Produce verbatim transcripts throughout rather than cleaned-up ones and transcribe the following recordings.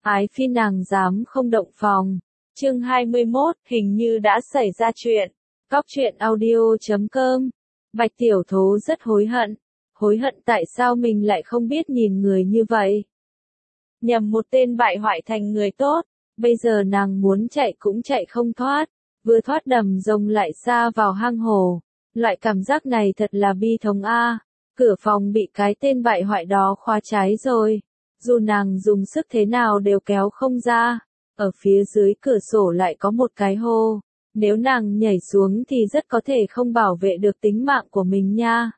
Ái phi nàng dám không động phòng. Chương hai mươi mốt, hình như đã xảy ra chuyện. Cóc truyện audio chấm com. Bạch Tiểu Thố rất hối hận. Hối hận tại sao mình lại không biết nhìn người như vậy. Nhầm một tên bại hoại thành người tốt. Bây giờ nàng muốn chạy cũng chạy không thoát. Vừa thoát đầm rồng lại xa vào hang hồ. Loại cảm giác này thật là bi thống a. Cửa phòng bị cái tên bại hoại đó khóa trái rồi. Dù nàng dùng sức thế nào đều kéo không ra. Ở phía dưới cửa sổ lại có một cái hô. Nếu nàng nhảy xuống thì rất có thể không bảo vệ được tính mạng của mình nha.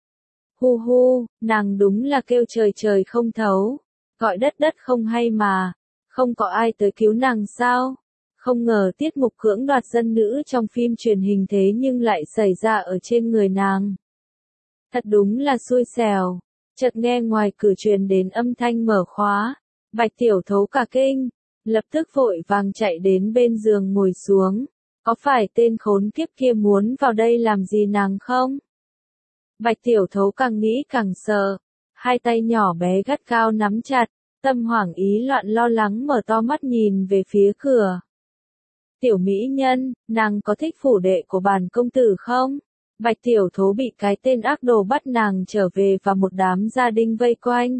Hu hu, nàng đúng là kêu trời trời không thấu. Gọi đất đất không hay mà. Không có ai tới cứu nàng sao? Không ngờ tiết mục cưỡng đoạt dân nữ trong phim truyền hình thế nhưng lại xảy ra ở trên người nàng. Thật đúng là xui xẻo. Chợt nghe ngoài cửa truyền đến âm thanh mở khóa. Bạch Tiểu Thố cả kinh. Lập tức vội vàng chạy đến bên giường ngồi xuống. Có phải tên khốn kiếp kia muốn vào đây làm gì nàng không? Bạch Tiểu Thố càng nghĩ càng sợ. Hai tay nhỏ bé gắt gao nắm chặt. Tâm hoảng ý loạn lo lắng mở to mắt nhìn về phía cửa. Tiểu mỹ nhân, nàng có thích phủ đệ của bản công tử không? Bạch Tiểu Thố bị cái tên ác đồ bắt nàng trở về và một đám gia đình vây quanh.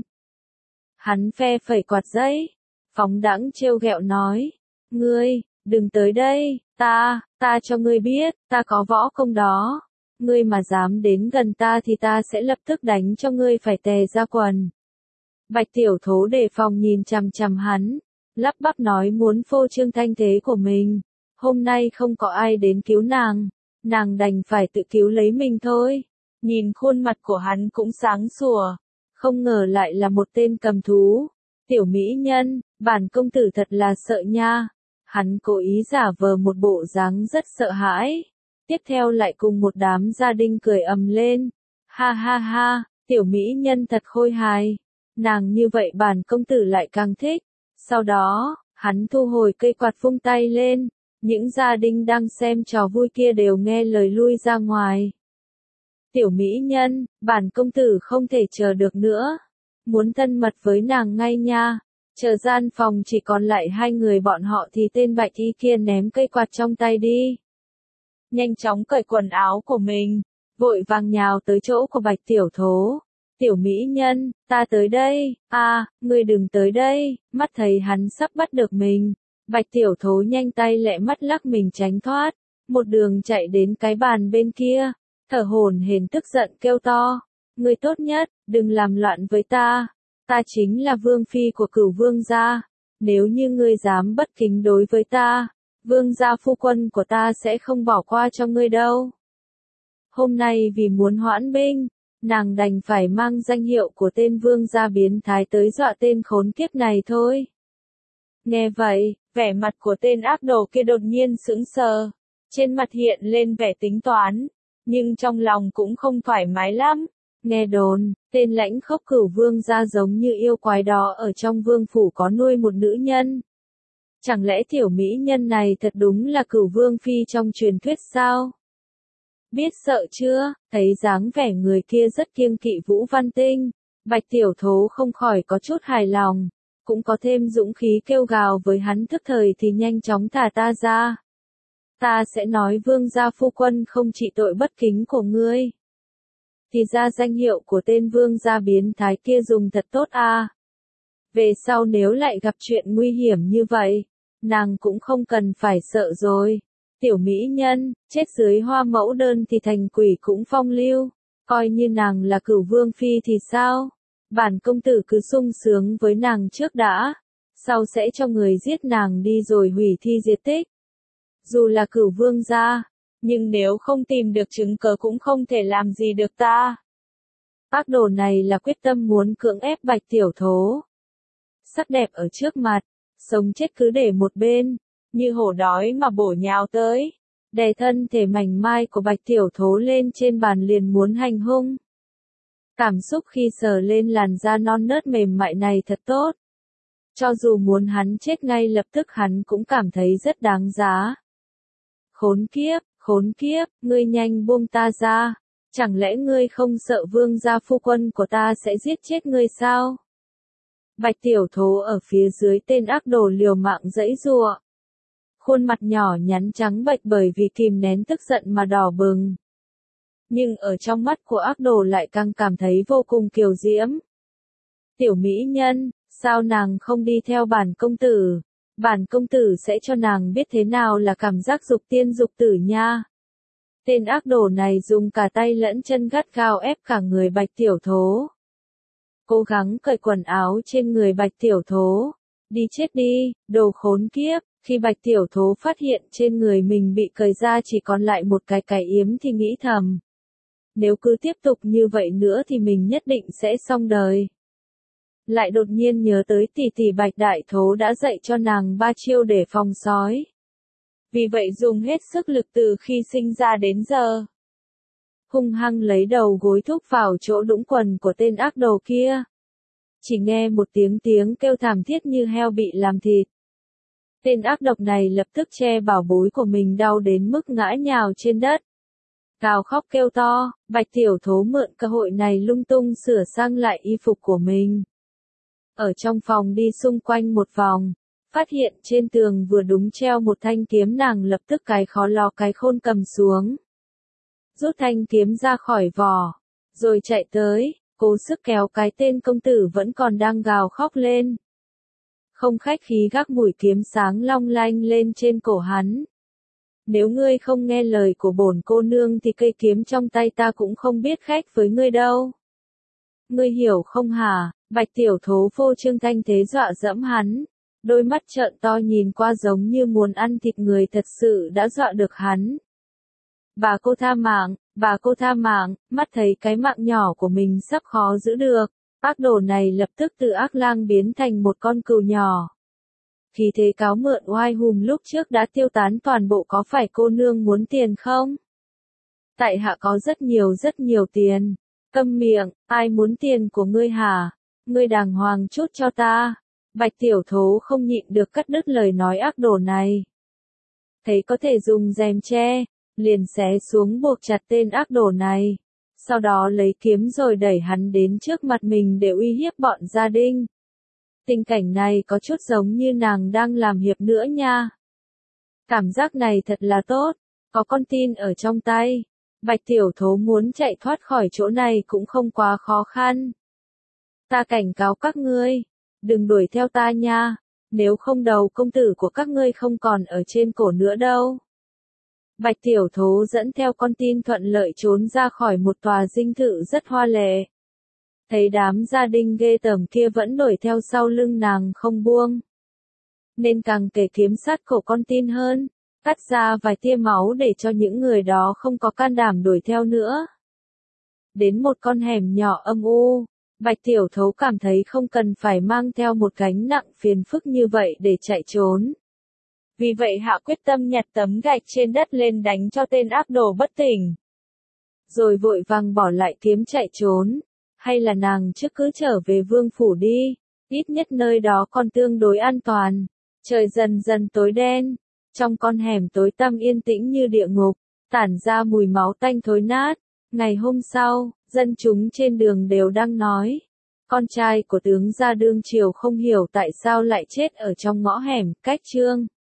Hắn phe phẩy quạt giấy, phóng đãng trêu ghẹo nói, ngươi, đừng tới đây, ta, ta cho ngươi biết, ta có võ công đó. Ngươi mà dám đến gần ta thì ta sẽ lập tức đánh cho ngươi phải tè ra quần. Bạch Tiểu Thố đề phòng nhìn chằm chằm hắn, lắp bắp nói muốn phô trương thanh thế của mình. Hôm nay không có ai đến cứu nàng, nàng đành phải tự cứu lấy mình thôi. Nhìn khuôn mặt của hắn cũng sáng sủa, không ngờ lại là một tên cầm thú. Tiểu mỹ nhân, bản công tử thật là sợ nha. Hắn cố ý giả vờ một bộ dáng rất sợ hãi. Tiếp theo lại cùng một đám gia đình cười ầm lên. Ha ha ha, tiểu mỹ nhân thật khôi hài. Nàng như vậy bản công tử lại càng thích. Sau đó, hắn thu hồi cây quạt vung tay lên. Những gia đình đang xem trò vui kia đều nghe lời lui ra ngoài. Tiểu mỹ nhân, bản công tử không thể chờ được nữa. Muốn thân mật với nàng ngay nha. Chờ gian phòng chỉ còn lại hai người bọn họ thì tên bạch y kia ném cây quạt trong tay đi. Nhanh chóng cởi quần áo của mình. Vội vàng nhào tới chỗ của Bạch Tiểu Thố. Tiểu mỹ nhân, ta tới đây. À, ngươi đừng tới đây. Mắt thấy hắn sắp bắt được mình. Bạch Tiểu Thố nhanh tay lẹ mắt lắc mình tránh thoát. Một đường chạy đến cái bàn bên kia. Thở hổn hển tức giận kêu to. Ngươi tốt nhất, đừng làm loạn với ta. Ta chính là vương phi của Cửu vương gia. Nếu như ngươi dám bất kính đối với ta, vương gia phu quân của ta sẽ không bỏ qua cho ngươi đâu. Hôm nay vì muốn hoãn binh, nàng đành phải mang danh hiệu của tên vương gia biến thái tới dọa tên khốn kiếp này thôi. Nghe vậy, vẻ mặt của tên ác đồ kia đột nhiên sững sờ. Trên mặt hiện lên vẻ tính toán, nhưng trong lòng cũng không thoải mái lắm. Nghe đồn, tên lãnh khốc Cửu vương gia giống như yêu quái đó ở trong vương phủ có nuôi một nữ nhân. Chẳng lẽ tiểu mỹ nhân này thật đúng là Cửu vương phi trong truyền thuyết sao? Biết sợ chưa? Thấy dáng vẻ người kia rất kiêng kỵ Vũ Văn Tinh. Bạch Tiểu Thố không khỏi có chút hài lòng. Cũng có thêm dũng khí kêu gào với hắn tức thời thì nhanh chóng thả ta ra. Ta sẽ nói vương gia phu quân không trị tội bất kính của ngươi. Thì ra danh hiệu của tên vương gia biến thái kia dùng thật tốt à. Về sau nếu lại gặp chuyện nguy hiểm như vậy, nàng cũng không cần phải sợ rồi. Tiểu mỹ nhân, chết dưới hoa mẫu đơn thì thành quỷ cũng phong lưu. Coi như nàng là Cửu vương phi thì sao? Bản công tử cứ sung sướng với nàng trước đã. Sau sẽ cho người giết nàng đi rồi hủy thi diệt tích. Dù là Cửu vương gia, nhưng nếu không tìm được chứng cớ cũng không thể làm gì được ta. Ác đồ này là quyết tâm muốn cưỡng ép Bạch Tiểu Thố. Sắc đẹp ở trước mặt, sống chết cứ để một bên, như hổ đói mà bổ nhào tới. Đè thân thể mảnh mai của Bạch Tiểu Thố lên trên bàn liền muốn hành hung. Cảm xúc khi sờ lên làn da non nớt mềm mại này thật tốt. Cho dù muốn hắn chết ngay lập tức hắn cũng cảm thấy rất đáng giá. Khốn kiếp, khốn kiếp, ngươi nhanh buông ta ra. Chẳng lẽ ngươi không sợ vương gia phu quân của ta sẽ giết chết ngươi sao? Bạch Tiểu Thố ở phía dưới tên ác đồ liều mạng giãy giụa. Khuôn mặt nhỏ nhắn trắng bệch bởi vì kìm nén tức giận mà đỏ bừng. Nhưng ở trong mắt của ác đồ lại càng cảm thấy vô cùng kiều diễm. Tiểu mỹ nhân, sao nàng không đi theo bản công tử? Bản công tử sẽ cho nàng biết thế nào là cảm giác dục tiên dục tử nha. Tên ác đồ này dùng cả tay lẫn chân gắt gao ép cả người Bạch Tiểu Thố. Cố gắng cởi quần áo trên người Bạch Tiểu Thố. Đi chết đi, đồ khốn kiếp. Khi Bạch Tiểu Thố phát hiện trên người mình bị cởi ra chỉ còn lại một cái cái yếm thì nghĩ thầm. Nếu cứ tiếp tục như vậy nữa thì mình nhất định sẽ xong đời. Lại đột nhiên nhớ tới tỷ tỷ Bạch Đại Thố đã dạy cho nàng ba chiêu để phòng sói. Vì vậy dùng hết sức lực từ khi sinh ra đến giờ. Hung hăng lấy đầu gối thúc vào chỗ đũng quần của tên ác đồ kia. Chỉ nghe một tiếng tiếng kêu thảm thiết như heo bị làm thịt. Tên ác độc này lập tức che bảo bối của mình đau đến mức ngã nhào trên đất. Gào khóc kêu to, Bạch Tiểu Thố mượn cơ hội này lung tung sửa sang lại y phục của mình. Ở trong phòng đi xung quanh một vòng, phát hiện trên tường vừa đúng treo một thanh kiếm, nàng lập tức cái khó lo cái khôn cầm xuống. Rút thanh kiếm ra khỏi vỏ, rồi chạy tới, cố sức kéo cái tên công tử vẫn còn đang gào khóc lên. Không khách khí gác mũi kiếm sáng long lanh lên trên cổ hắn. Nếu ngươi không nghe lời của bổn cô nương thì cây kiếm trong tay ta cũng không biết khách với ngươi đâu. Ngươi hiểu không hả? Bạch Tiểu Thố phô trương thanh thế dọa dẫm hắn. Đôi mắt trợn to nhìn qua giống như muốn ăn thịt người, thật sự đã dọa được hắn. Bà cô tha mạng, bà cô tha mạng, mắt thấy cái mạng nhỏ của mình sắp khó giữ được. Ác đồ này lập tức từ ác lang biến thành một con cừu nhỏ. Khí thế cáo mượn oai hùng lúc trước đã tiêu tán toàn bộ, có phải cô nương muốn tiền không? Tại hạ có rất nhiều rất nhiều tiền. Câm miệng, ai muốn tiền của ngươi hả? Ngươi đàng hoàng chút cho ta. Bạch Tiểu Thố không nhịn được cắt đứt lời nói ác đồ này. Thấy có thể dùng rèm che, liền xé xuống buộc chặt tên ác đồ này. Sau đó lấy kiếm rồi đẩy hắn đến trước mặt mình để uy hiếp bọn gia đình. Tình cảnh này có chút giống như nàng đang làm hiệp nữa nha. Cảm giác này thật là tốt, có con tin ở trong tay. Bạch Tiểu Thố muốn chạy thoát khỏi chỗ này cũng không quá khó khăn. Ta cảnh cáo các ngươi, đừng đuổi theo ta nha, nếu không đầu công tử của các ngươi không còn ở trên cổ nữa đâu. Bạch Tiểu Thố dẫn theo con tin thuận lợi trốn ra khỏi một tòa dinh thự rất hoa lệ. Thấy đám gia đình ghê tởm kia vẫn đuổi theo sau lưng nàng không buông. Nên càng kề kiếm sát cổ con tin hơn, cắt ra vài tia máu để cho những người đó không có can đảm đuổi theo nữa. Đến một con hẻm nhỏ âm u, Bạch Tiểu Thố cảm thấy không cần phải mang theo một gánh nặng phiền phức như vậy để chạy trốn. Vì vậy hạ quyết tâm nhặt tấm gạch trên đất lên đánh cho tên ác đồ bất tỉnh. Rồi vội vàng bỏ lại kiếm chạy trốn. Hay là nàng trước cứ trở về vương phủ đi, ít nhất nơi đó còn tương đối an toàn. Trời dần dần tối đen, trong con hẻm tối tăm yên tĩnh như địa ngục, tản ra mùi máu tanh thối nát. Ngày hôm sau, dân chúng trên đường đều đang nói, con trai của tướng gia đương triều không hiểu tại sao lại chết ở trong ngõ hẻm. Cách chương